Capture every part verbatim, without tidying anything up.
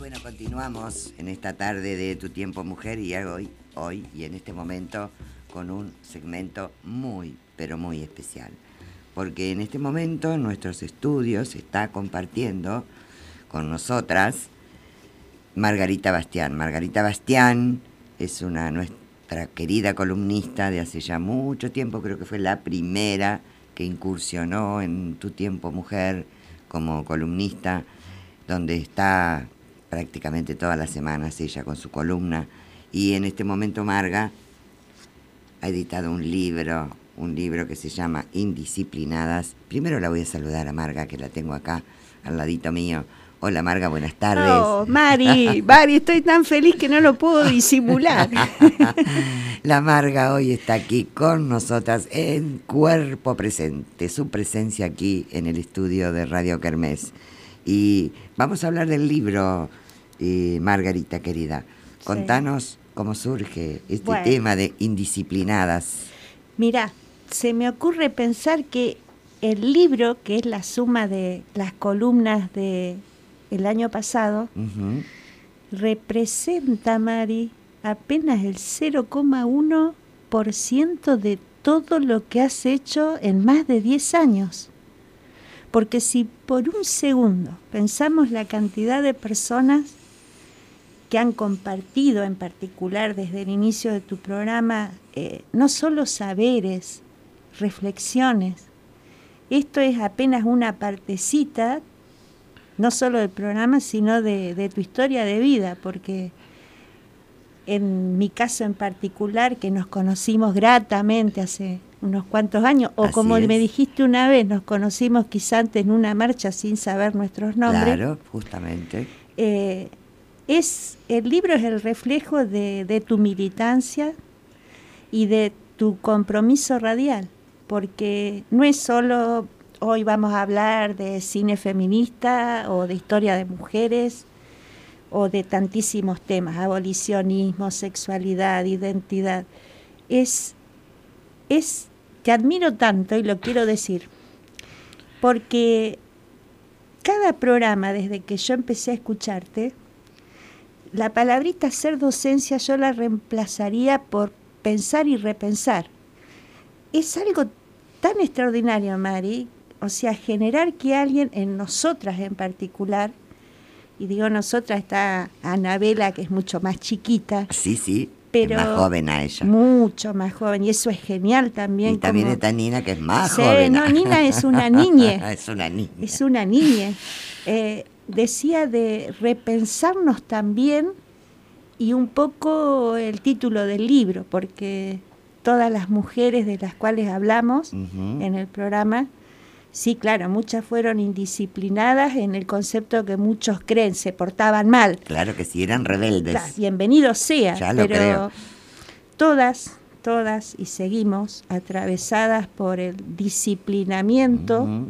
bueno, continuamos en esta tarde de Tu Tiempo Mujer y hoy, hoy y en este momento con un segmento muy, pero muy especial. Porque en este momento en nuestros estudios está compartiendo con nosotras Margarita Bastián. Margarita Bastián es una nuestra querida columnista de hace ya mucho tiempo, creo que fue la primera que incursionó en Tu Tiempo Mujer como columnista, donde está prácticamente todas las semanas ella con su columna. Y en este momento Marga ha editado un libro, un libro que se llama Indisciplinadas. Primero la voy a saludar a Marga, que la tengo acá al ladito mío. Hola Marga, buenas tardes. Oh, Mari, Mari, estoy tan feliz que no lo puedo disimular. La Marga hoy está aquí con nosotras en cuerpo presente, su presencia aquí en el estudio de Radio Kermés. Y vamos a hablar del libro, eh, Margarita querida. Contanos sí. cómo surge este bueno. tema de Indisciplinadas. Mirá, se me ocurre pensar que el libro, que es la suma de las columnas de el año pasado, uh-huh. representa, Mari, apenas el cero coma uno por ciento de todo lo que has hecho en más de diez años. Porque si por un segundo pensamos la cantidad de personas que han compartido, en particular desde el inicio de tu programa, eh, no solo saberes, reflexiones, esto es apenas una partecita, no solo del programa, sino de, de tu historia de vida, porque en mi caso en particular, que nos conocimos gratamente hace unos cuantos años, o Así como es. me dijiste una vez, nos conocimos quizá antes en una marcha sin saber nuestros nombres. Claro, justamente. Eh, es, el libro es el reflejo de, de tu militancia y de tu compromiso radial, porque no es solo hoy vamos a hablar de cine feminista o de historia de mujeres o de tantísimos temas, abolicionismo, sexualidad, identidad. Es, es, te admiro tanto y lo quiero decir, porque cada programa, desde que yo empecé a escucharte, la palabrita hacer docencia yo la reemplazaría por pensar y repensar. Es algo tan extraordinario, Mari, o sea, generar que alguien, en nosotras en particular, y digo nosotras, está Anabela, que es mucho más chiquita. Sí, sí, pero es más joven a ella. Mucho más joven, y eso es genial también. Y también como, está Nina, que es más sí, joven. No, Nina es una niña. es una niña. Es una niña. Eh, decía de repensarnos también, y un poco el título del libro, porque todas las mujeres de las cuales hablamos uh-huh. en el programa, sí, claro, muchas fueron indisciplinadas en el concepto que muchos creen, se portaban mal. Claro que sí, eran rebeldes. Claro, bienvenido sea, ya lo pero creo. todas, todas, y seguimos atravesadas por el disciplinamiento uh-huh.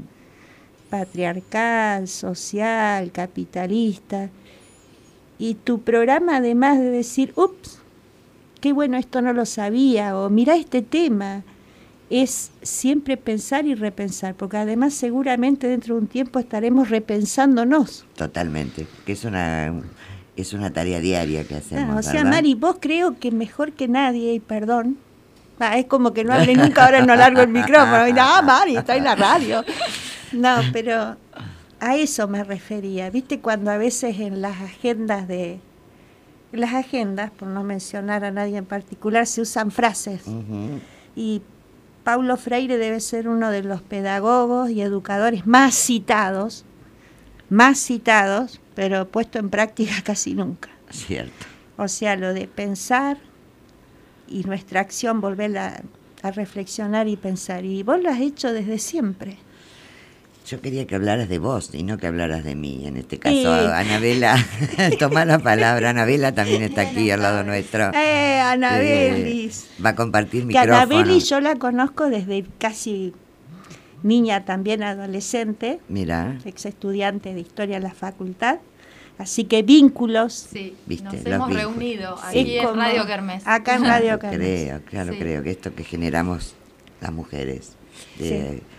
patriarcal, social, capitalista. Y tu programa, además de decir, ups, qué bueno, esto no lo sabía, o mirá este tema, es siempre pensar y repensar, porque además seguramente dentro de un tiempo estaremos repensándonos. Totalmente, que es una es una tarea diaria que hacemos, no, O sea, ¿verdad? Mari, vos creo que mejor que nadie, y perdón, ah, es como que no hablé nunca, ahora no largo el micrófono, y no, Mari, está en la radio. No, pero a eso me refería, ¿viste? Cuando a veces en las agendas de... En las agendas, por no mencionar a nadie en particular, se usan frases. Uh-huh. Y Paulo Freire debe ser uno de los pedagogos y educadores más citados, más citados, pero puesto en práctica casi nunca. Cierto. O sea, lo de pensar y nuestra acción, volverla a reflexionar y pensar. Y vos lo has hecho desde siempre. Yo quería que hablaras de vos y no que hablaras de mí. En este caso, eh. Anabela, toma la palabra. Anabela también está aquí al lado nuestro. Eh, Anabelis. Eh, va a compartir que micrófono. Anabelis yo la conozco desde casi niña, también adolescente. Mira. Ex estudiante de historia en la facultad. Así que vínculos. Sí, ¿viste? nos Los hemos vínculos. reunido aquí en Radio Kermés. Acá en Radio Kermés. Creo, claro, sí. creo que esto que generamos las mujeres. De, sí.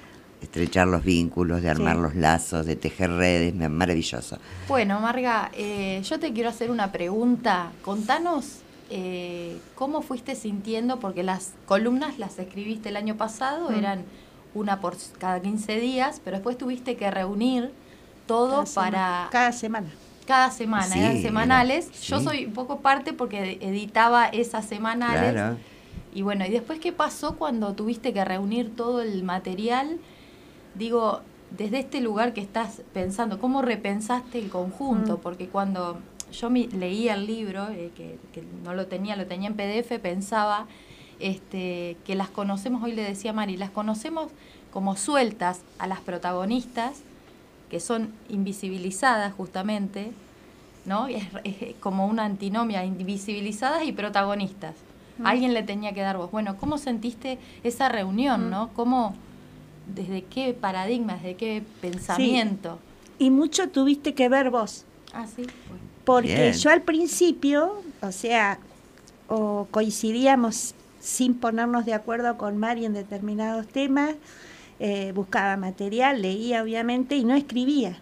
estrechar los vínculos, de armar Sí. los lazos, de tejer redes, maravilloso. Bueno, Marga, eh, yo te quiero hacer una pregunta. Contanos eh, cómo fuiste sintiendo, porque las columnas las escribiste el año pasado, mm. eran una por cada quince días, pero después tuviste que reunir todo cada para... Semana. Cada semana. Cada semana, Sí, eran semanales. era, Yo sí. soy un poco parte porque editaba esas semanales. Claro. Y bueno, ¿y después qué pasó cuando tuviste que reunir todo el material? Digo, desde este lugar que estás pensando, ¿cómo repensaste el conjunto? Mm. Porque cuando yo me leía el libro, eh, que, que no lo tenía, lo tenía en P D F, pensaba este, que las conocemos, hoy le decía a Mari, las conocemos como sueltas a las protagonistas, que son invisibilizadas justamente, ¿no? Es, es como una antinomia, invisibilizadas y protagonistas. Mm. Alguien le tenía que dar voz. Bueno, ¿cómo sentiste esa reunión, mm. no? ¿Cómo, desde qué paradigma, desde qué pensamiento? Sí. Y mucho tuviste que ver vos. Ah, sí. Bueno. Porque Bien. yo al principio, o sea, o coincidíamos sin ponernos de acuerdo con Mari en determinados temas, eh, buscaba material, leía obviamente y no escribía.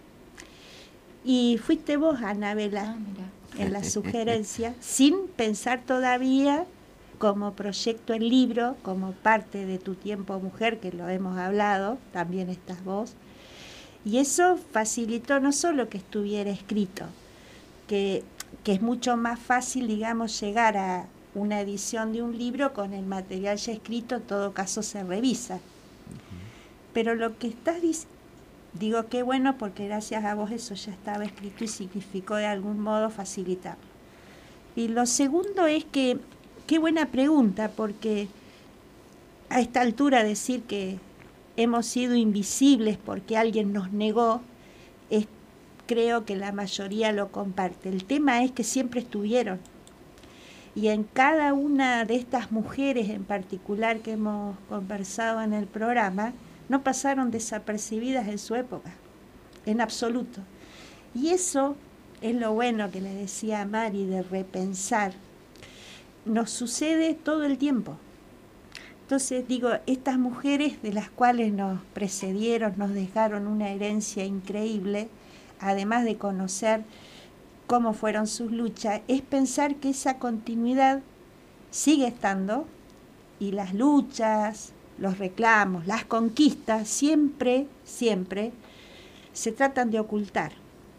Y fuiste vos, Anabela, ah, en la sugerencia, sin pensar todavía como proyecto el libro, como parte de Tu Tiempo Mujer, que lo hemos hablado, también estás vos. Y eso facilitó no solo que estuviera escrito, que, que es mucho más fácil, digamos, llegar a una edición de un libro con el material ya escrito, en todo caso se revisa. Uh-huh. Pero lo que estás diciendo, digo qué bueno porque gracias a vos eso ya estaba escrito y significó de algún modo facilitarlo. Y lo segundo es que, qué buena pregunta, porque a esta altura decir que hemos sido invisibles porque alguien nos negó, es, creo que la mayoría lo comparte. El tema es que siempre estuvieron. Y en cada una de estas mujeres en particular que hemos conversado en el programa, no pasaron desapercibidas en su época, en absoluto. Y eso es lo bueno que le decía a Mari de repensar. Nos sucede todo el tiempo. Entonces, digo, estas mujeres de las cuales nos precedieron, nos dejaron una herencia increíble, además de conocer cómo fueron sus luchas, es pensar que esa continuidad sigue estando y las luchas, los reclamos, las conquistas, siempre, siempre se tratan de ocultar.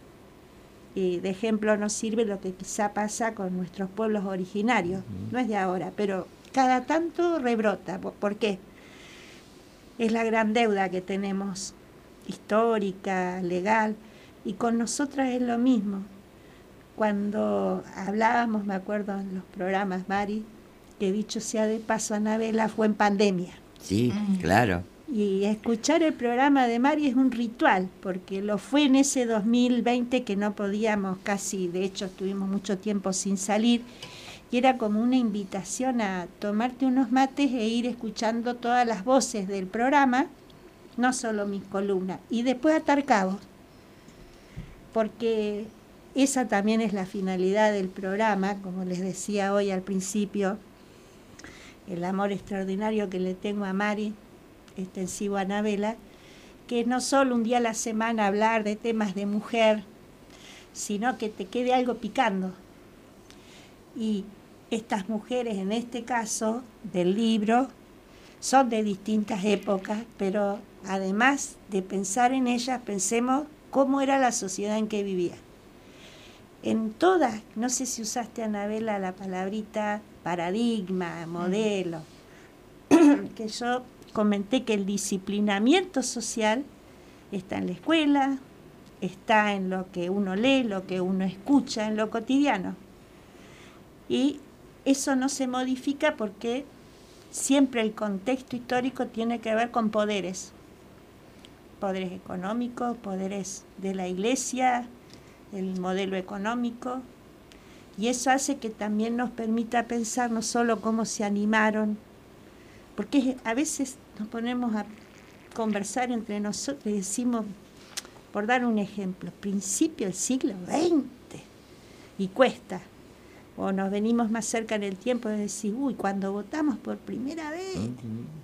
Y de ejemplo nos sirve lo que quizá pasa con nuestros pueblos originarios, uh-huh. no es de ahora, pero cada tanto rebrota. ¿Por qué? Es la gran deuda que tenemos, histórica, legal, y con nosotras es lo mismo. Cuando hablábamos, me acuerdo en los programas, Mari, que dicho sea de paso, Anabela, fue en pandemia. Sí, mm. claro. Y escuchar el programa de Mari es un ritual, porque lo fue en ese dos mil veinte que no podíamos casi, de hecho estuvimos mucho tiempo sin salir, y era como una invitación a tomarte unos mates e ir escuchando todas las voces del programa, no solo mis columnas, y después atar cabos, porque esa también es la finalidad del programa, como les decía hoy al principio, el amor extraordinario que le tengo a Mari, extensivo a Anabela, que es no solo un día a la semana hablar de temas de mujer, sino que te quede algo picando. Y estas mujeres, en este caso del libro, son de distintas épocas, pero además de pensar en ellas, pensemos cómo era la sociedad en que vivían. En todas, no sé si usaste, Anabela, la palabrita paradigma, modelo, mm. que yo comenté que el disciplinamiento social está en la escuela, está en lo que uno lee, lo que uno escucha, en lo cotidiano. Y eso no se modifica porque siempre el contexto histórico tiene que ver con poderes. Poderes económicos, poderes de la iglesia, el modelo económico. Y eso hace que también nos permita pensar no solo cómo se animaron, porque a veces nos ponemos a conversar entre nosotros y decimos, por dar un ejemplo, principio del siglo veinte, y cuesta. O nos venimos más cerca en el tiempo de decir, uy, cuando votamos por primera vez, uh-huh.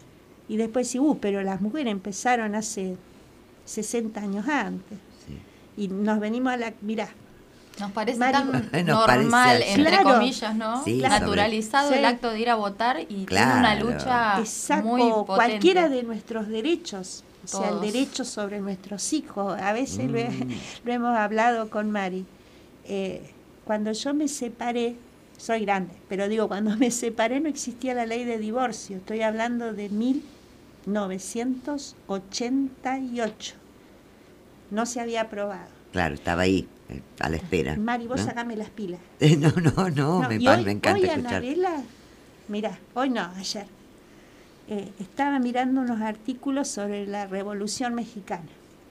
Y después sí, uh, pero las mujeres empezaron hace sesenta años antes. Sí. Y nos venimos a la... Mirá. Nos parece Mari, tan nos normal, parece entre claro, comillas, ¿no? Sí, naturalizado sobre... el acto de ir a votar y claro. tiene una lucha Exacto, muy potente. cualquiera de nuestros derechos. O sea, Todos. el derecho sobre nuestros hijos. A veces Mm. lo, he, lo hemos hablado con Mari. Eh, cuando yo me separé, soy grande, pero digo, cuando me separé no existía la ley de divorcio. Estoy hablando de mil novecientos ochenta y ocho. No se había aprobado. Claro, estaba ahí, eh, a la espera. Mari, vos ¿no? sacame las pilas. No, no, no, No, me, y pa- hoy, me encanta hoy escuchar. Anabela, mirá, hoy no, ayer, eh, estaba mirando unos artículos sobre la Revolución Mexicana.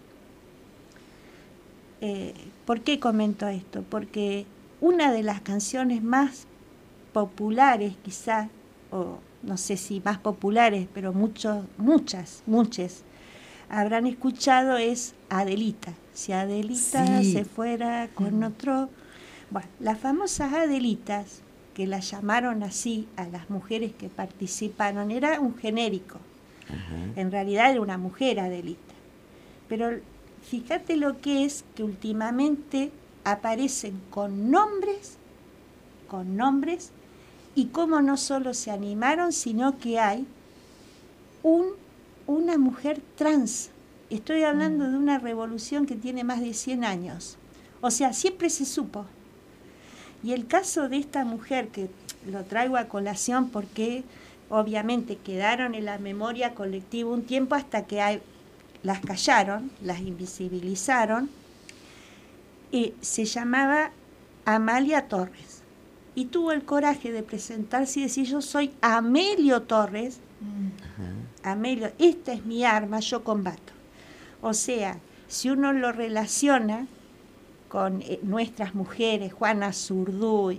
Eh, ¿Por qué comento esto? Porque una de las canciones más populares, quizá, o no sé si más populares, pero muchos, muchas, muchas, habrán escuchado es Adelita. Si Adelita Sí. se fuera con otro... Bueno, las famosas Adelitas, que las llamaron así a las mujeres que participaron, era un genérico. Ajá. En realidad era una mujer Adelita. Pero fíjate lo que es que últimamente aparecen con nombres, con nombres, y cómo no solo se animaron, sino que hay un, una mujer trans. Estoy hablando mm. de una revolución que tiene más de cien años. O sea, siempre se supo. Y el caso de esta mujer, que lo traigo a colación porque obviamente quedaron en la memoria colectiva un tiempo hasta que hay, las callaron, las invisibilizaron, y se llamaba Amalia Torres. Y tuvo el coraje de presentarse y decir, yo soy Amelio Torres, uh-huh. Amelio, esta es mi arma, yo combato. O sea, si uno lo relaciona con eh, nuestras mujeres, Juana Zurduy,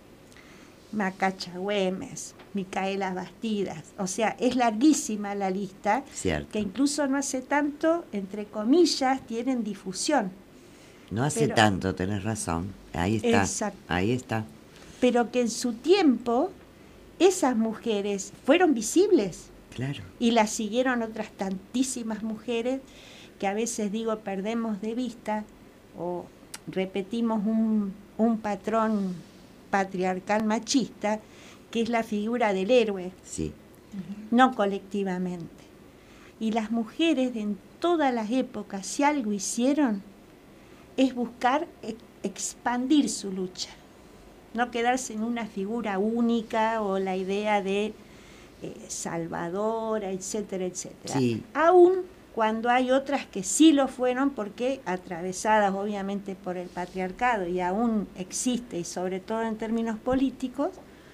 Macacha Güemes, Micaela Bastidas, o sea, es larguísima la lista, Cierto. Que incluso no hace tanto, entre comillas, tienen difusión. No hace Pero, tanto, tenés razón, ahí está, exacto. ahí está. Pero que en su tiempo esas mujeres fueron visibles. Claro. Y las siguieron otras tantísimas mujeres que a veces digo perdemos de vista o repetimos un, un patrón patriarcal machista, que es la figura del héroe, sí. uh-huh. no colectivamente. Y las mujeres en todas las épocas, si algo hicieron, es buscar e- expandir su lucha, no quedarse en una figura única o la idea de eh, salvadora, etcétera, etcétera. Sí. Aún cuando hay otras que sí lo fueron, porque atravesadas obviamente por el patriarcado y aún existe, y sobre todo en términos políticos,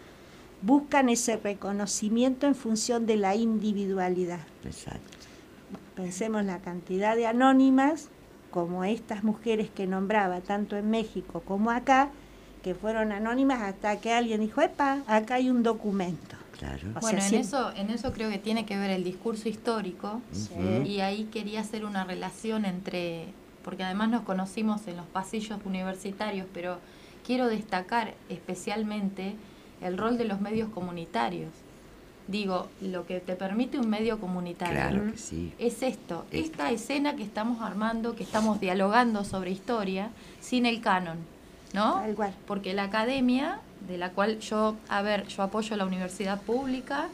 buscan ese reconocimiento en función de la individualidad. Exacto. Pensemos la cantidad de anónimas, como estas mujeres que nombraba, tanto en México como acá, que fueron anónimas hasta que alguien dijo, epa, acá hay un documento. Claro. O bueno, sea, en, siempre... eso, en eso creo que tiene que ver el discurso histórico, sí. Y ahí quería hacer una relación entre, porque además nos conocimos en los pasillos universitarios, pero quiero destacar especialmente el rol de los medios comunitarios. Digo, lo que te permite un medio comunitario, claro que sí. Es esto, esta escena que estamos armando, que estamos dialogando sobre historia, sin el canon, ¿no? Igual. Porque la academia, de la cual yo, a ver, yo apoyo la universidad pública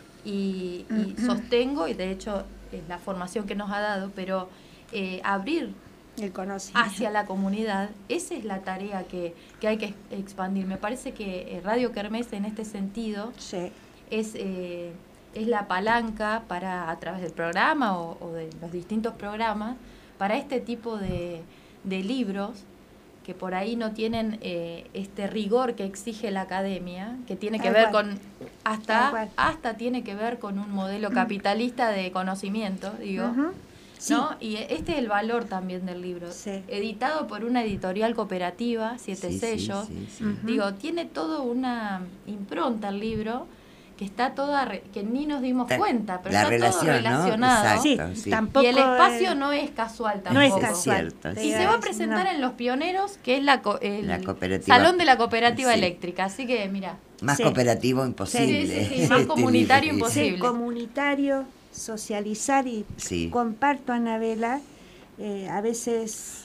y, y uh-huh. sostengo, y de hecho es la formación que nos ha dado, pero eh, abrir el conocimiento hacia la comunidad, esa es la tarea que, que hay que expandir. Me parece que Radio Kermés en este sentido sí. es, eh, es la palanca para, a través del programa o, o de los distintos programas, para este tipo de, de libros que por ahí no tienen eh, este rigor que exige la academia, que tiene que Tal ver cual. con, hasta, hasta tiene que ver con un modelo capitalista de conocimiento, digo, uh-huh. sí. ¿no? Y este es el valor también del libro, sí. editado por una editorial cooperativa, Siete sí, Sellos, sí, sí, sí. Uh-huh. Digo, tiene todo una impronta el libro, que está toda, re, que ni nos dimos Ta, cuenta, pero está todo relacionado. ¿no? Exacto, sí, sí. Tampoco y el espacio no es casual tampoco. No es casual. Cierto, y se va a presentar no. en Los Pioneros, que es la, el la cooperativa. Salón de la Cooperativa sí. Eléctrica. Así que, mira. Más sí. cooperativo imposible. Sí, sí, sí, más comunitario imposible. Sí, comunitario, socializar y sí. comparto, Anabela, eh, a veces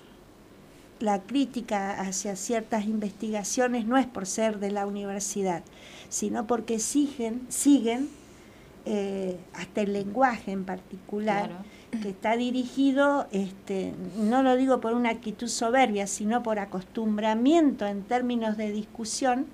la crítica hacia ciertas investigaciones no es por ser de la universidad, sino porque siguen, siguen eh, hasta el lenguaje en particular, claro, que está dirigido, este, no lo digo por una actitud soberbia, sino por acostumbramiento en términos de discusión,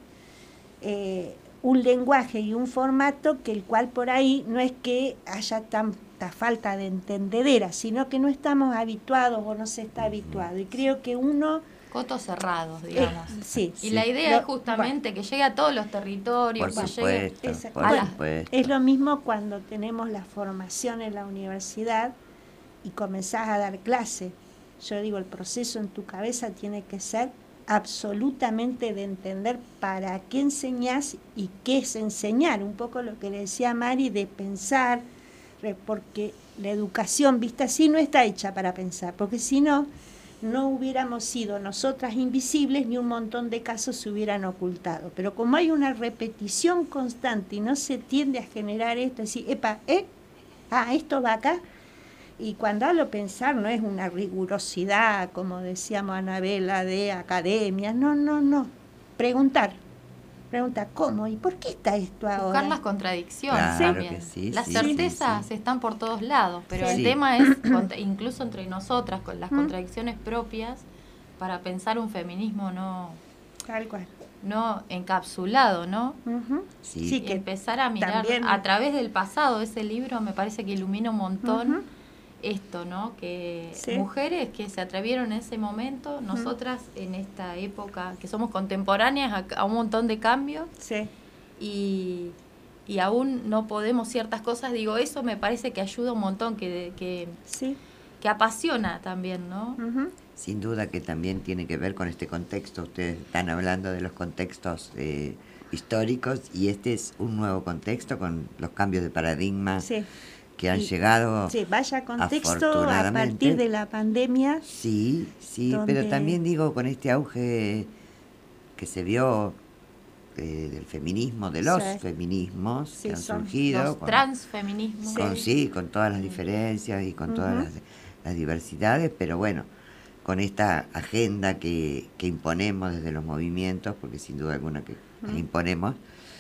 eh, un lenguaje y un formato que el cual por ahí no es que haya tanta falta de entendedera, sino que no estamos habituados o no se está habituado. Y creo que uno... Cotos cerrados, digamos. Eh, sí, y sí. la idea lo, es justamente bueno, que llegue a todos los territorios. Por que supuesto, llegue esa, por bueno, supuesto. Es lo mismo cuando tenemos la formación en la universidad y comenzás a dar clase. Yo digo, el proceso en tu cabeza tiene que ser absolutamente de entender para qué enseñás y qué es enseñar, un poco lo que le decía Mari, de pensar, porque la educación vista así no está hecha para pensar, porque si no, no hubiéramos sido nosotras invisibles ni un montón de casos se hubieran ocultado, pero como hay una repetición constante y no se tiende a generar esto, decir, epa, eh, ah, esto va acá. Y cuando hablo pensar no es una rigurosidad, como decíamos Anabela, de academia, no, no, no. Preguntar, preguntar cómo y por qué está esto ahora. Buscar las contradicciones claro también. Que sí, las sí, certezas sí, sí. están por todos lados, pero sí. el tema es, incluso entre nosotras, con las contradicciones propias, para pensar un feminismo no... Tal cual. no encapsulado, ¿no? Uh-huh. Sí. Sí, que empezar a mirar también... a través del pasado. Ese libro me parece que ilumina un montón uh-huh. esto, ¿no? Que sí. mujeres que se atrevieron en ese momento, nosotras uh-huh. en esta época, que somos contemporáneas a, a un montón de cambios, sí. y, y aún no podemos ciertas cosas, digo, eso me parece que ayuda un montón, que, que, sí. que apasiona también, ¿no? Uh-huh. Sin duda que también tiene que ver con este contexto. Ustedes están hablando de los contextos eh, históricos y este es un nuevo contexto con los cambios de paradigma sí. que han y, llegado. Sí, vaya contexto a partir de la pandemia. Sí, sí, donde... pero también digo con este auge que se vio eh, del feminismo, de los sí. feminismos sí, que han surgido. Los con, transfeminismos. Con, sí. sí, con todas las diferencias y con uh-huh. todas las, las diversidades, pero bueno, con esta agenda que, que imponemos desde los movimientos, porque sin duda alguna que uh-huh. las imponemos,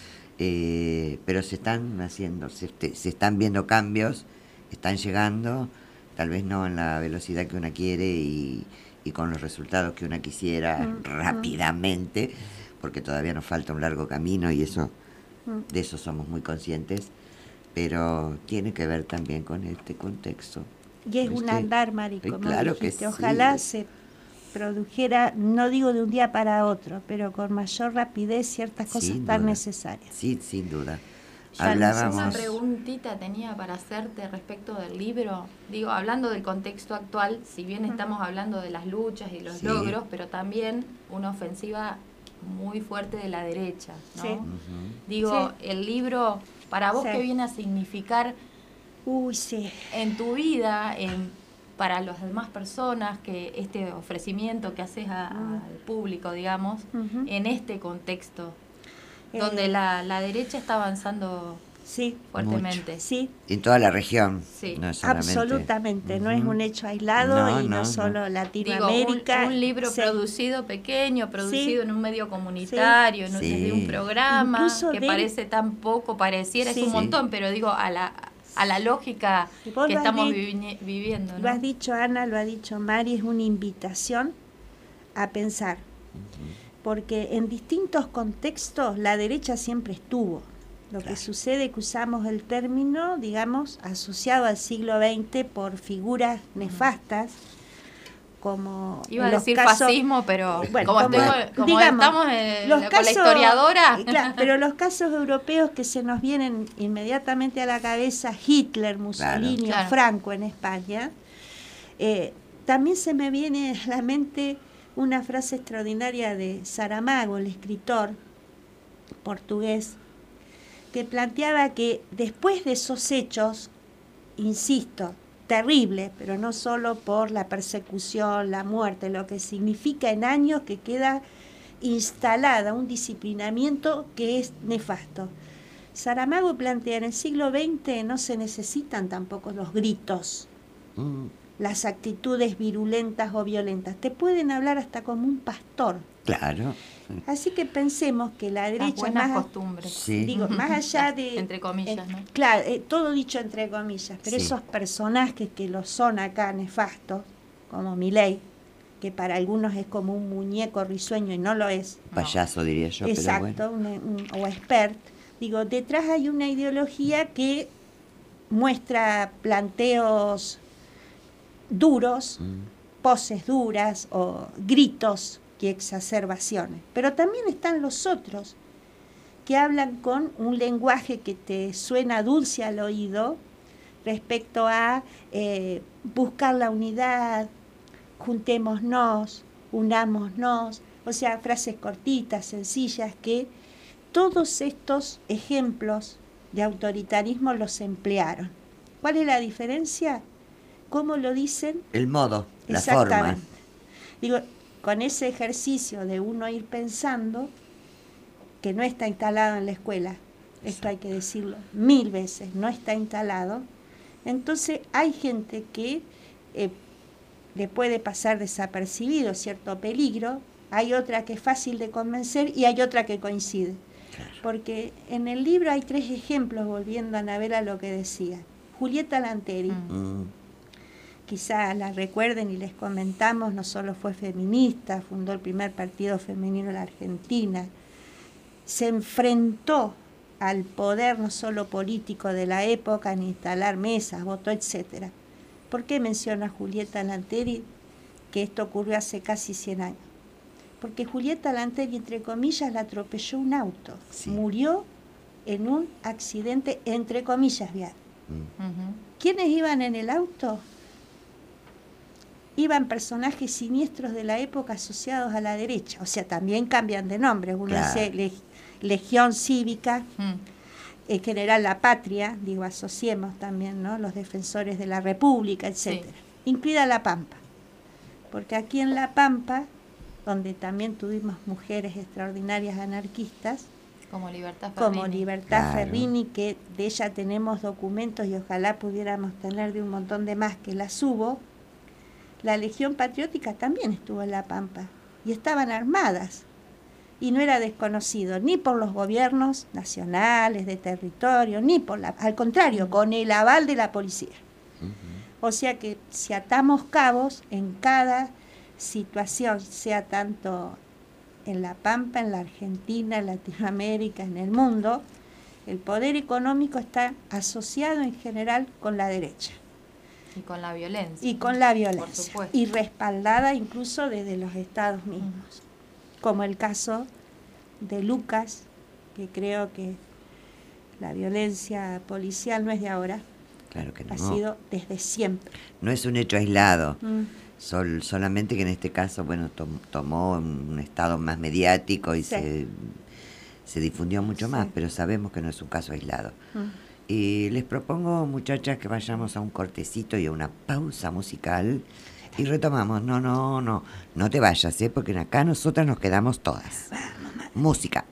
eh, pero se están haciendo, se, se están viendo cambios, están llegando, tal vez no en la velocidad que una quiere y, y con los resultados que una quisiera uh-huh. rápidamente, porque todavía nos falta un largo camino y eso uh-huh. de eso somos muy conscientes, pero tiene que ver también con este contexto. Y es un andar, Mari, como claro dijiste. Que Ojalá sí. se produjera, no digo de un día para otro, pero con mayor rapidez ciertas cosas sin tan duda. necesarias. Sí, sin duda. Ya Hablábamos... Una preguntita tenía para hacerte respecto del libro. Digo, hablando del contexto actual, si bien uh-huh. estamos hablando de las luchas y los sí. logros, pero también una ofensiva muy fuerte de la derecha, ¿no? Sí. Uh-huh. Digo, sí. el libro, para vos, sí. ¿qué viene a significar Uy, sí. en tu vida, en, para las demás personas, que este ofrecimiento que haces a, uh-huh. al público, digamos, uh-huh. en este contexto, eh, donde la, la derecha está avanzando sí. fuertemente? Mucho. Sí. En toda la región. Sí. No solamente. Absolutamente, uh-huh. no es un hecho aislado no, y no, no solo no. Latinoamérica. Digo, un, un libro sí. producido pequeño, producido sí. en un medio comunitario, sí. en un, sí. desde un programa, incluso que de... parece tan poco, pareciera, sí. es un montón, pero digo, a la... a la lógica que estamos di- vivi- viviendo, ¿no? Lo has dicho Ana, lo ha dicho Mari, es una invitación a pensar, uh-huh. porque en distintos contextos la derecha siempre estuvo. Lo claro. que sucede es que usamos el término, digamos, asociado al siglo veinte por figuras uh-huh. nefastas, como iba a los decir casos, fascismo, pero bueno, como, como, estoy, como digamos, estamos en, los con casos, la historiadora. Claro, pero los casos europeos que se nos vienen inmediatamente a la cabeza, Hitler, Mussolini, claro, claro. Franco en España, eh, también se me viene a la mente una frase extraordinaria de Saramago, el escritor portugués, que planteaba que después de esos hechos, insisto, terrible, pero no solo por la persecución, la muerte, lo que significa en años que queda instalada un disciplinamiento que es nefasto. Saramago plantea, en el siglo veinte no se necesitan tampoco los gritos, mm. las actitudes virulentas o violentas. Te pueden hablar hasta como un pastor. Claro. Así que pensemos que la derecha... Las buenas más, costumbres. Sí. Digo, más allá de... entre comillas, eh, ¿no? Claro, eh, todo dicho entre comillas, pero sí. Esos personajes que lo son acá nefastos, como Milei, que para algunos es como un muñeco risueño y no lo es. Payaso, diría yo. Exacto, pero bueno. un, un, o expert. Digo, detrás hay una ideología que muestra planteos duros, mm. poses duras o gritos y exacerbaciones. Pero también están los otros que hablan con un lenguaje que te suena dulce al oído respecto a eh, buscar la unidad, juntémonos, unámonos, o sea, frases cortitas, sencillas, que todos estos ejemplos de autoritarismo los emplearon. ¿Cuál es la diferencia? ¿Cómo lo dicen? El modo, la forma. Digo, con ese ejercicio de uno ir pensando, que no está instalado en la escuela, esto hay que decirlo mil veces, no está instalado, entonces hay gente que eh, le puede pasar desapercibido cierto peligro, hay otra que es fácil de convencer y hay otra que coincide. Claro. Porque en el libro hay tres ejemplos, volviendo a Anabela a lo que decía. Julieta Lanteri, mm. quizá la recuerden y les comentamos, no solo fue feminista, fundó el primer partido femenino en la Argentina, se enfrentó al poder no solo político de la época, ni instalar mesas, votó, etcétera. ¿Por qué menciona a Julieta Lanteri que esto ocurrió hace casi cien años? Porque Julieta Lanteri, entre comillas, la atropelló un auto. Sí. Murió en un accidente, entre comillas, vial. Mm. Uh-huh. ¿Quiénes iban en el auto? Iban personajes siniestros de la época asociados a la derecha. O sea, también cambian de nombre. Uno claro. dice leg- Legión Cívica, mm. en general La Patria, digo, asociemos también, ¿no? Los defensores de la República, etcétera. Sí. Incluida La Pampa. Porque aquí en La Pampa, donde también tuvimos mujeres extraordinarias anarquistas, como Libertad Ferrini, como Libertad claro. Ferrini, que de ella tenemos documentos y ojalá pudiéramos tener de un montón de más que las hubo. La Legión Patriótica también estuvo en La Pampa y estaban armadas y no era desconocido ni por los gobiernos nacionales de territorio, ni por la, al contrario, con el aval de la policía. Uh-huh. O sea que si atamos cabos en cada situación, sea tanto en La Pampa, en la Argentina, en Latinoamérica, en el mundo, el poder económico está asociado en general con la derecha. Y con la violencia. Y con la violencia. Por supuesto. Y respaldada incluso desde los estados mismos. Uh-huh. Como el caso de Lucas, que creo que la violencia policial no es de ahora. Claro que no. Ha sido desde siempre. No es un hecho aislado. Mm. Sol, solamente que en este caso, bueno, tom, tomó un estado más mediático y sí. se, se difundió mucho sí. más, pero sabemos que no es un caso aislado. Mm. Y les propongo, muchachas, que vayamos a un cortecito y a una pausa musical y retomamos. No, no, no, no te vayas, ¿eh? Porque acá nosotras nos quedamos todas. Música.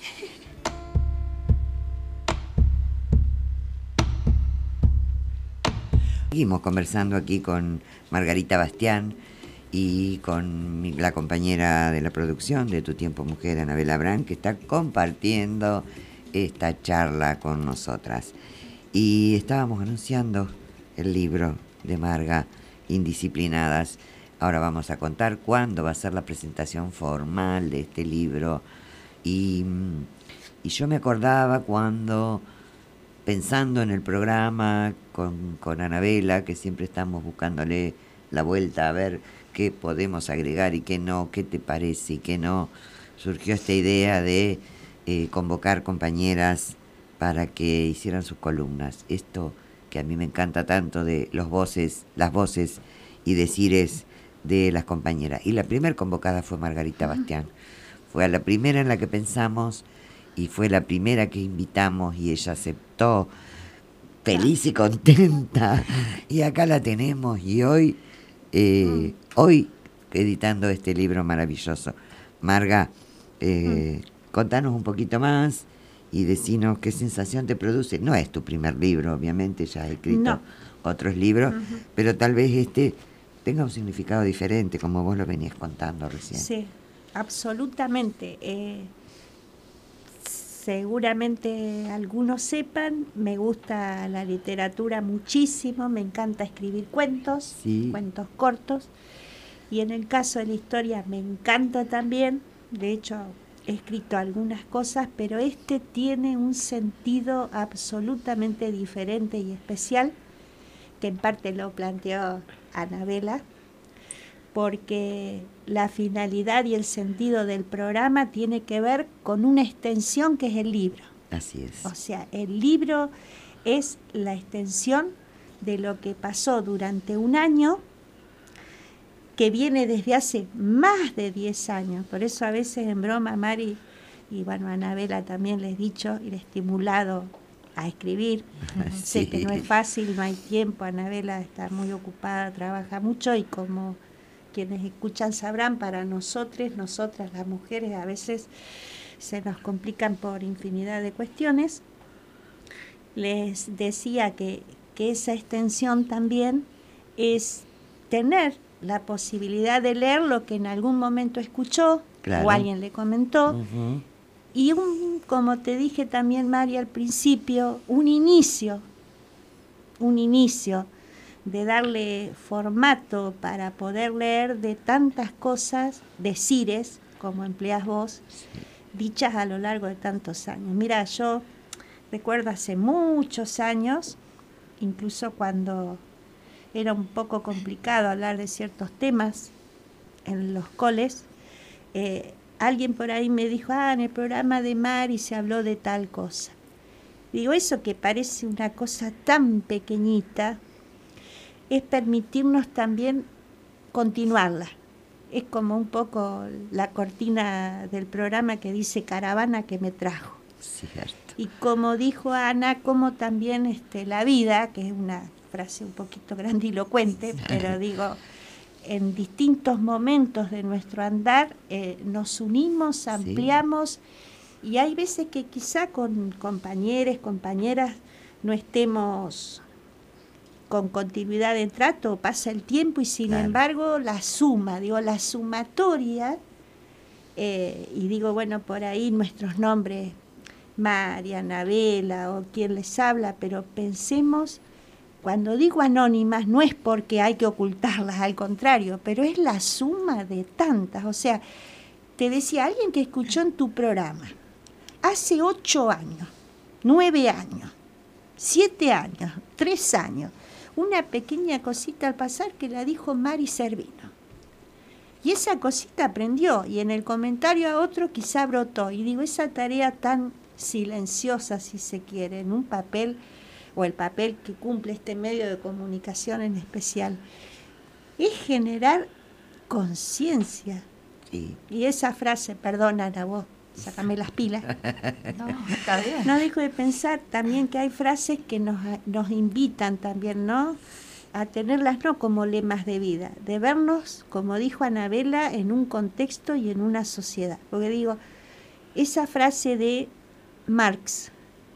Seguimos conversando aquí con Margarita Bastián y con mi, la compañera de la producción de Tu Tiempo Mujer, Anabela Brand, que está compartiendo esta charla con nosotras. Y estábamos anunciando el libro de Marga, Indisciplinadas. Ahora vamos a contar cuándo va a ser la presentación formal de este libro. Y, y yo me acordaba cuando, pensando en el programa con, con Anabela, que siempre estamos buscándole la vuelta a ver qué podemos agregar y qué no, qué te parece y qué no, surgió esta idea de eh, convocar compañeras para que hicieran sus columnas. Esto que a mí me encanta tanto de los voces, las voces y decires de las compañeras. Y la primera convocada fue Margarita Bastián. Fue a la primera en la que pensamos y fue la primera que invitamos y ella aceptó, feliz y contenta. Y acá la tenemos y hoy, eh, hoy editando este libro maravilloso. Marga, eh, contanos un poquito más y decinos qué sensación te produce. No es tu primer libro, obviamente, ya has escrito No. otros libros, Uh-huh. pero tal vez este tenga un significado diferente, como vos lo venías contando recién. Sí, absolutamente. Eh, seguramente algunos sepan, me gusta la literatura muchísimo, me encanta escribir cuentos, Sí. cuentos cortos, y en el caso de la historia me encanta también, de hecho he escrito algunas cosas, pero este tiene un sentido absolutamente diferente y especial, que en parte lo planteó Anabela, porque la finalidad y el sentido del programa tiene que ver con una extensión que es el libro. Así es. O sea, el libro es la extensión de lo que pasó durante un año, que viene desde hace más de diez años. Por eso a veces en broma, Mari, y bueno, a Anabela también le he dicho y le he estimulado a escribir. Sí. Sé que no es fácil, no hay tiempo, Anabela está muy ocupada, trabaja mucho, y como quienes escuchan sabrán, para nosotros, nosotras las mujeres, a veces se nos complican por infinidad de cuestiones. Les decía que, que esa extensión también es tener la posibilidad de leer lo que en algún momento escuchó, claro, o alguien le comentó, uh-huh. y un, como te dije también, María, al principio, un inicio, un inicio de darle formato para poder leer de tantas cosas, decires, como empleas vos, sí, dichas a lo largo de tantos años. Mira, yo recuerdo hace muchos años, incluso cuando era un poco complicado hablar de ciertos temas en los coles, eh, alguien por ahí me dijo, ah, en el programa de Mari se habló de tal cosa. Digo, eso que parece una cosa tan pequeñita, es permitirnos también continuarla. Es como un poco la cortina del programa que dice caravana que me trajo. Cierto. Y como dijo Ana, como también este, la vida, que es una frase un poquito grandilocuente, pero digo, en distintos momentos de nuestro andar eh, nos unimos, ampliamos, sí, y hay veces que quizá con compañeros, compañeras no estemos con continuidad de trato, pasa el tiempo y sin claro. embargo la suma, digo, la sumatoria, eh, y digo, bueno, por ahí nuestros nombres, María, Anabela o quien les habla, pero pensemos, cuando digo anónimas no es porque hay que ocultarlas, al contrario, pero es la suma de tantas. O sea, te decía, alguien que escuchó en tu programa hace ocho años, nueve años, siete años, tres años, una pequeña cosita al pasar que la dijo Mari Servino. Y esa cosita aprendió, y en el comentario a otro quizá brotó. Y digo, esa tarea tan silenciosa, si se quiere, en un papel, o el papel que cumple este medio de comunicación en especial, es generar conciencia. Sí. Y esa frase, perdona, Ana, vos, sácame las pilas. No, está bien. No dejo de pensar también que hay frases que nos, nos invitan también, ¿no?, a tenerlas no como lemas de vida, de vernos, como dijo Anabela, en un contexto y en una sociedad. Porque digo, esa frase de Marx,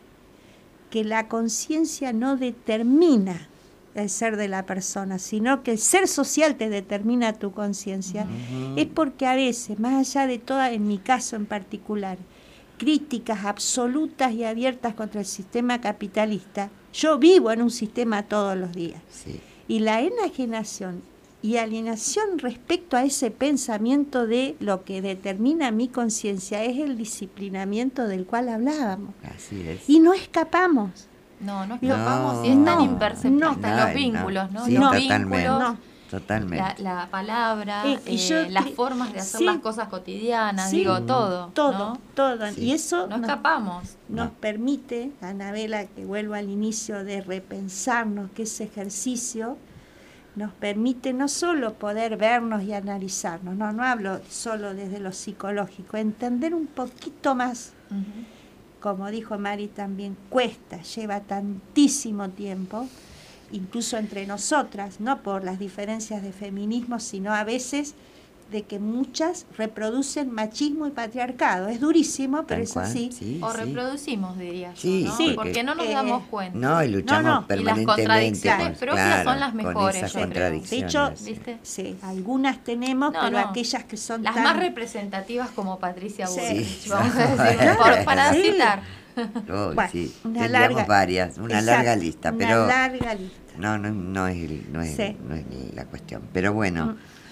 que la conciencia no determina el ser de la persona, sino que el ser social te determina tu conciencia, uh-huh. es porque a veces, más allá de todas, en mi caso en particular, críticas absolutas y abiertas contra el sistema capitalista, yo vivo en un sistema todos los días. Sí. Y la enajenación y alienación respecto a ese pensamiento de lo que determina mi conciencia es el disciplinamiento del cual hablábamos. Así es. Y no escapamos. No, no escapamos, no, y es tan no, imperceptible, no, hasta no, los vínculos, ¿no? Sí, los totalmente, vínculos, no. Totalmente. La, la palabra, Eh, y eh, yo las cre- formas de hacer sí. las cosas cotidianas, Sí. digo, todo. Todo, ¿no? todo. Sí. Y eso No nos, escapamos. nos No. permite, Anabela, que vuelvo al inicio, de repensarnos, que ese ejercicio nos permite no solo poder vernos y analizarnos, no, no hablo solo desde lo psicológico, entender un poquito más. Uh-huh. Como dijo Mari también, cuesta, lleva tantísimo tiempo, incluso entre nosotras, no por las diferencias de feminismo, sino a veces de que muchas reproducen machismo y patriarcado. Es durísimo, pero Tal es cual, así. sí, O sí. reproducimos, diría yo, Sí, ¿no? sí, porque, porque- no nos eh, damos cuenta. No, y luchamos No, no. Y las permanentemente contradicciones con, propias claro, son las con mejores, esas yo creo. contradicciones. De hecho, ¿Viste? Sí, algunas tenemos, No, pero no. aquellas que son Las tan... más representativas como Patricia Sí. Bullrich, Sí. vamos a decir, por- para Sí. citar. Uy, Bueno, sí, una tendríamos larga- varias, una Exacto, larga lista, una pero larga lista. no, no, no es, el- no, es, Sí. no es la cuestión. Pero bueno,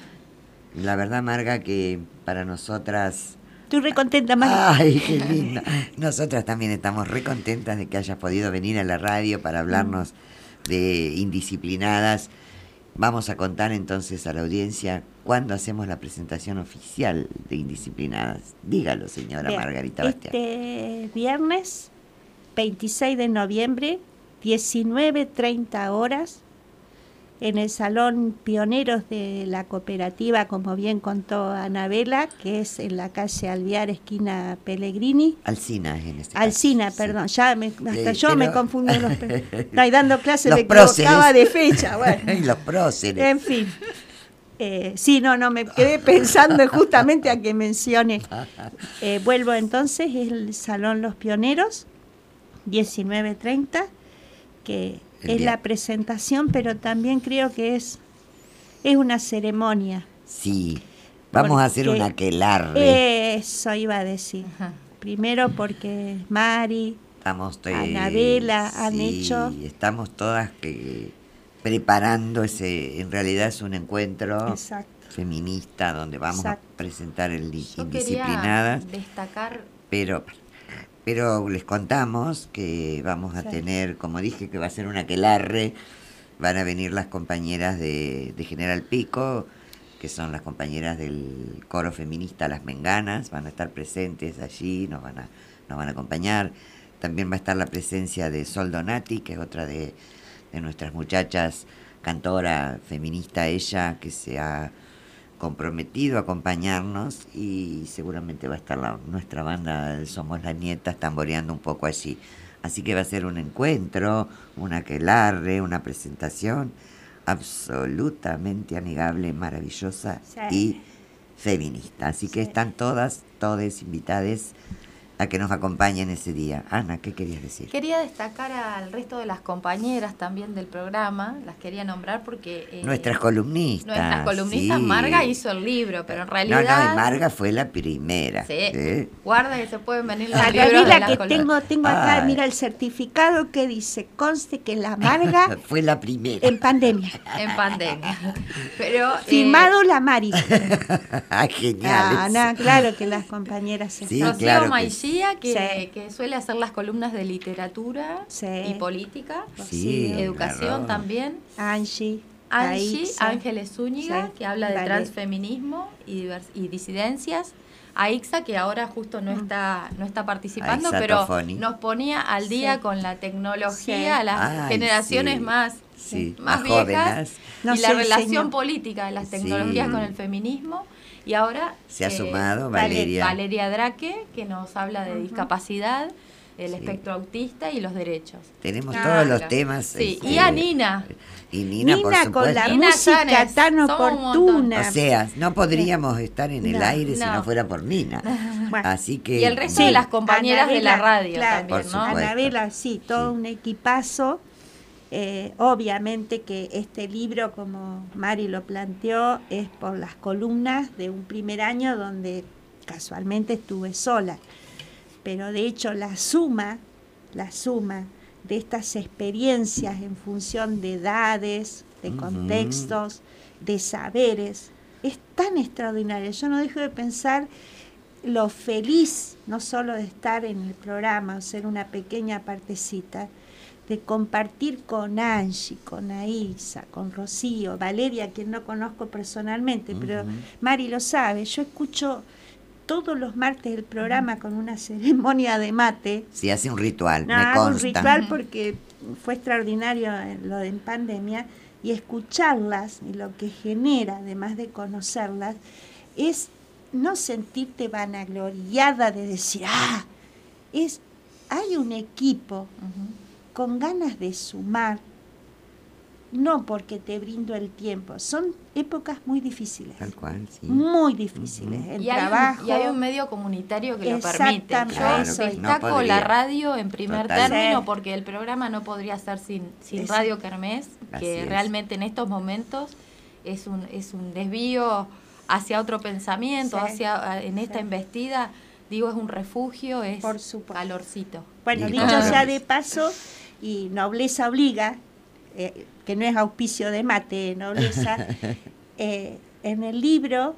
la verdad, Marga, que para nosotras... Estoy recontenta, Mari. Ay, qué linda. Nosotras también estamos re contentas de que hayas podido venir a la radio para hablarnos de Indisciplinadas. Vamos a contar entonces a la audiencia cuándo hacemos la presentación oficial de Indisciplinadas. Dígalo, señora Bien, Margarita Bastián. Este viernes veintiséis de noviembre, diecinueve treinta horas, en el Salón Pioneros de la Cooperativa, como bien contó Anabela, que es en la calle Alvear, esquina Pellegrini. Alcina es en este Alcina, caso, sí. perdón, ya me, hasta Sí, yo me pero- confundo. Los, no, y dando clases Los me equivocaba próceres. de fecha. Bueno. Y los próceres. En fin. Eh, sí, no, no, me quedé pensando justamente a que mencione. Eh, vuelvo entonces, es el Salón Los Pioneros, diecinueve treinta, que El es día. la presentación, pero también creo que es, es una ceremonia. Sí, vamos a hacer Porque- una aquelarre. Eso iba a decir. Primero porque Mari, Estamos eh, Anabela han sí, hecho- estamos todas que preparando ese, en realidad es un encuentro exacto, feminista donde vamos Exacto. a presentar el di- Yo Indisciplinadas, quería destacar, pero pero les contamos que vamos a Sí. tener, como dije, que va a ser un aquelarre, van a venir las compañeras de, de General Pico, que son las compañeras del coro feminista Las Menganas, van a estar presentes allí, nos van a, nos van a acompañar. También va a estar la presencia de Sol Donati, que es otra de, de nuestras muchachas, cantora feminista ella, que se ha comprometido a acompañarnos, y seguramente va a estar la, nuestra banda Somos las Nietas tamboreando un poco allí. Así que va a ser un encuentro, un aquelarre, una presentación absolutamente amigable, maravillosa Sí. y feminista. Así que Sí. están todas, todes invitadas a que nos acompañen ese día. Ana, ¿qué querías decir? quería destacar al resto de las compañeras también del programa, las quería nombrar porque... eh, Nuestras columnistas. Nuestras columnistas, sí. Marga hizo el libro, pero en No, realidad... no, y Marga fue la primera. Sí, ¿eh? guarda que se pueden venir los La libros de Gabriela las que columnas. tengo, tengo acá, Ay. mira el certificado que dice, conste que la Marga Fue la primera. en pandemia. En pandemia. Pero, eh, Firmado la Mari. Ah, genial. Ah, eso. no, claro que las compañeras Sí, están. Rocío claro que Maicía, que, Sí. que suele hacer las columnas de literatura Sí. y política, Sí, educación claro. también. Angie. Angie, Aixa. Ángeles Zúñiga, Sí. que habla de Vale. transfeminismo y, divers- y disidencias. Aixa, que ahora justo no está no está participando, Aixa pero Tofoni. nos ponía al día Sí. con la tecnología Sí. a las Ay, generaciones sí. más, Sí, más más viejas jóvenes. Nos y la enseñó. relación política de las tecnologías Sí. con el feminismo. Y ahora Se ha eh, sumado Vale- Valeria. Valeria Draque, que nos habla de Ujú. discapacidad, el Sí. espectro autista y los derechos. Tenemos Ah, todos los claro. temas. Sí, este, y a Nina. Y Nina, por Nina supuesto. con la Nina música Sanes, tan somos un montón. oportuna. O sea, no podríamos estar en el No, aire si no. no fuera por Nina. Bueno, Así que... Y el resto Sí, de las compañeras de la Anabela, radio claro, también, Por ¿no? supuesto. Anabela, sí, todo Sí. un equipazo. Eh, obviamente que este libro, como Mari lo planteó, es por las columnas de un primer año donde casualmente estuve sola. Pero de hecho la suma, la suma de estas experiencias en función de edades, de Ujú. contextos, de saberes, es tan extraordinaria. Yo no dejo de pensar lo feliz, no solo de estar en el programa o ser una pequeña partecita, de compartir con Angie, con Aixa, con Rocío, Valeria, quien no conozco personalmente, pero Ujú. Mari lo sabe, yo escucho todos los martes el programa con una ceremonia de mate. Sí, hace un ritual, No, me hago un consta. ritual porque fue extraordinario en lo de en pandemia, y escucharlas y lo que genera, además de conocerlas, es no sentirte vanagloriada de decir, ah, es, hay un equipo Ujú. con ganas de sumar, no porque te brindo el tiempo, son épocas muy difíciles. Tal cual, sí. Muy difíciles. Uh-huh. El y, hay trabajo, un, y hay un medio comunitario que lo permite. Yo claro, destaco no la radio en primer Total. término Sí. porque el programa no podría ser sin, sin Es, Radio Kermés, que es. realmente en estos momentos es un, es un desvío hacia otro pensamiento, sí. hacia en esta sí. embestida. Digo, es un refugio, es Por supuesto. calorcito. Bueno, Sí, dicho claro. sea de paso, y nobleza obliga, eh, que no es auspicio de mate, nobleza, eh, en el libro,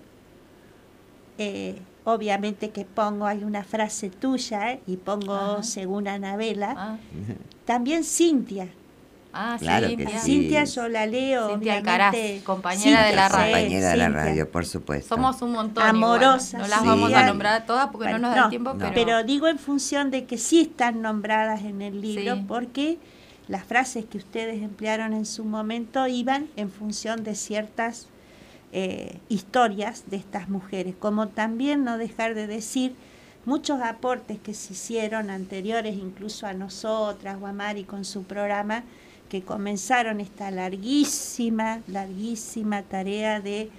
eh, obviamente que pongo, hay una frase tuya, eh, y pongo Ajá. según Anabela, ah. también Cintia. Ah, claro Cintia. que sí. Cintia yo la leo, Cintia obviamente. Alcaraz, compañera Cintia, de la radio. Compañera de la Cintia. radio, por supuesto. Somos un montón. Amorosa. Igual. No las sí. vamos a nombrar todas porque bueno, no nos no, da tiempo, no. pero... pero digo en función de que sí están nombradas en el libro, sí. porque las frases que ustedes emplearon en su momento iban en función de ciertas eh, historias de estas mujeres, como también no dejar de decir muchos aportes que se hicieron anteriores incluso a nosotras o a Mari con su programa, que comenzaron esta larguísima, larguísima tarea de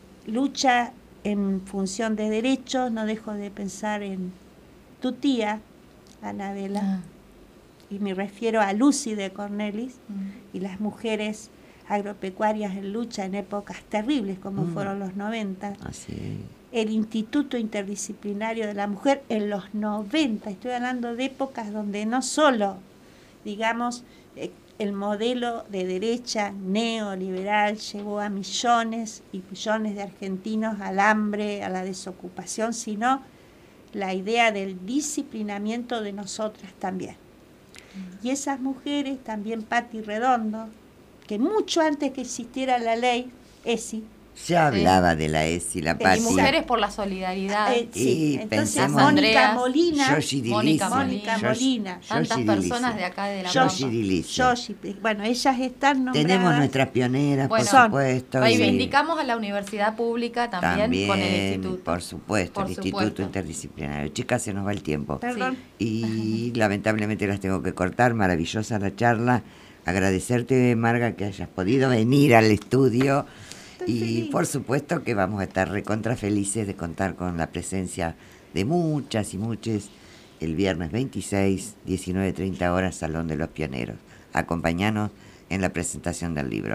lucha en función de derechos. No dejo de pensar en tu tía, Anabela, ah. y me refiero a Lucy de Cornelis, mm. y las mujeres agropecuarias en lucha en épocas terribles como mm. fueron los noventa. Así es. El Instituto Interdisciplinario de la Mujer en los noventa, estoy hablando de épocas donde no solo, digamos, eh, el modelo de derecha neoliberal llevó a millones y millones de argentinos al hambre, a la desocupación, sino la idea del disciplinamiento de nosotras también. Mm. Y esas mujeres, también Patti Redondo, que mucho antes que existiera la ley ESI, ya hablaba sí. de la ESI, la Patti. Y Mujeres por la Solidaridad. Eh, sí, y entonces Mónica Molina, Mónica Molina, Molina, tantas personas de acá de la Yoshi, Yoshi, bueno, ellas están nombradas. Tenemos nuestras pioneras, bueno, por supuesto. Reivindicamos a la universidad pública también, también con el instituto. Por supuesto, por el supuesto. Instituto Interdisciplinario. Chicas, se nos va el tiempo. Perdón. Y lamentablemente las tengo que cortar. Maravillosa la charla. Agradecerte, Marga, que hayas podido venir al estudio. Y feliz. Por supuesto que vamos a estar recontra felices de contar con la presencia de muchas y muchos el viernes veintiséis, diecinueve treinta horas, Salón de los Pioneros. Acompañanos en la presentación del libro.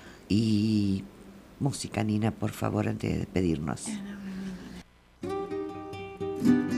Y música, Nina, por favor, antes de despedirnos.